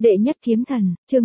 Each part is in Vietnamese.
Đệ nhất kiếm thần, chương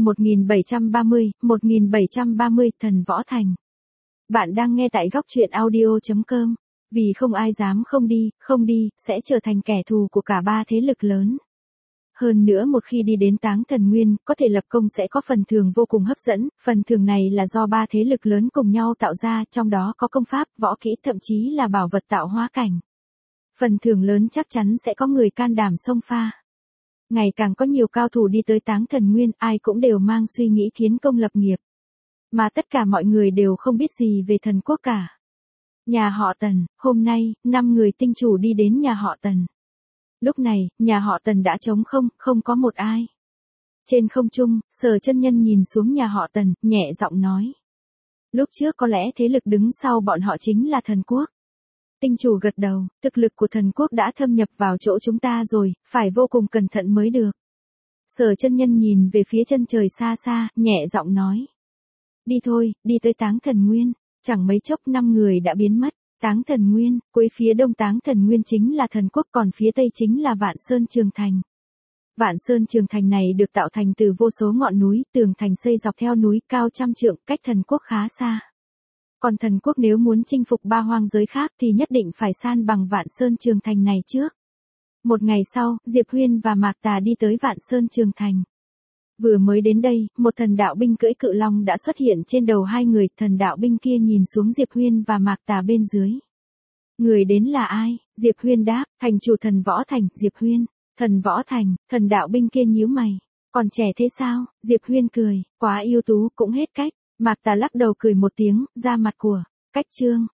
1730, thần võ thành. Bạn đang nghe tại góc truyện audio.com. Vì không ai dám không đi, sẽ trở thành kẻ thù của cả ba thế lực lớn. Hơn nữa một khi đi đến Táng Thần Nguyên, có thể lập công sẽ có phần thưởng vô cùng hấp dẫn, phần thưởng này là do ba thế lực lớn cùng nhau tạo ra, trong đó có công pháp, võ kỹ, thậm chí là bảo vật tạo hóa cảnh. Phần thưởng lớn chắc chắn sẽ có người can đảm xông pha. Ngày càng có nhiều cao thủ đi tới Táng Thần Nguyên, ai cũng đều mang suy nghĩ kiến công lập nghiệp. Mà tất cả mọi người đều không biết gì về thần quốc cả. Nhà họ Tần, hôm nay, 5 người tinh chủ đi đến nhà họ Tần. Lúc này, nhà họ Tần đã trống không có một ai. Trên không trung, Sở Chân Nhân nhìn xuống nhà họ Tần, nhẹ giọng nói. Lúc trước có lẽ thế lực đứng sau bọn họ chính là thần quốc. Tinh chủ gật đầu, thực lực của thần quốc đã thâm nhập vào chỗ chúng ta rồi, phải vô cùng cẩn thận mới được. Sở Chân Nhân nhìn về phía chân trời xa xa, nhẹ giọng nói. Đi thôi, đi tới Táng Thần Nguyên. Chẳng mấy chốc 5 người đã biến mất. Táng Thần Nguyên, cuối phía đông Táng Thần Nguyên chính là thần quốc, còn phía tây chính là Vạn Sơn Trường Thành. Vạn Sơn Trường Thành này được tạo thành từ vô số ngọn núi, tường thành xây dọc theo núi cao trăm trượng, cách thần quốc khá xa. Còn thần quốc nếu muốn chinh phục ba hoang giới khác thì nhất định phải san bằng Vạn Sơn Trường Thành này trước. Một ngày sau, Diệp Huyên và Mạc Tà đi tới Vạn Sơn Trường Thành. Vừa mới đến đây, một thần đạo binh cưỡi cự long đã xuất hiện trên đầu hai người, thần đạo binh kia nhìn xuống Diệp Huyên và Mạc Tà bên dưới. Người đến là ai? Diệp Huyên đáp, thành chủ thần võ thành, Diệp Huyên. Thần võ thành, thần đạo binh kia nhíu mày. Còn trẻ thế sao? Diệp Huyên cười, quá ưu tú, cũng hết cách. Mạc Tà lắc đầu cười một tiếng, ra mặt của, cách trương.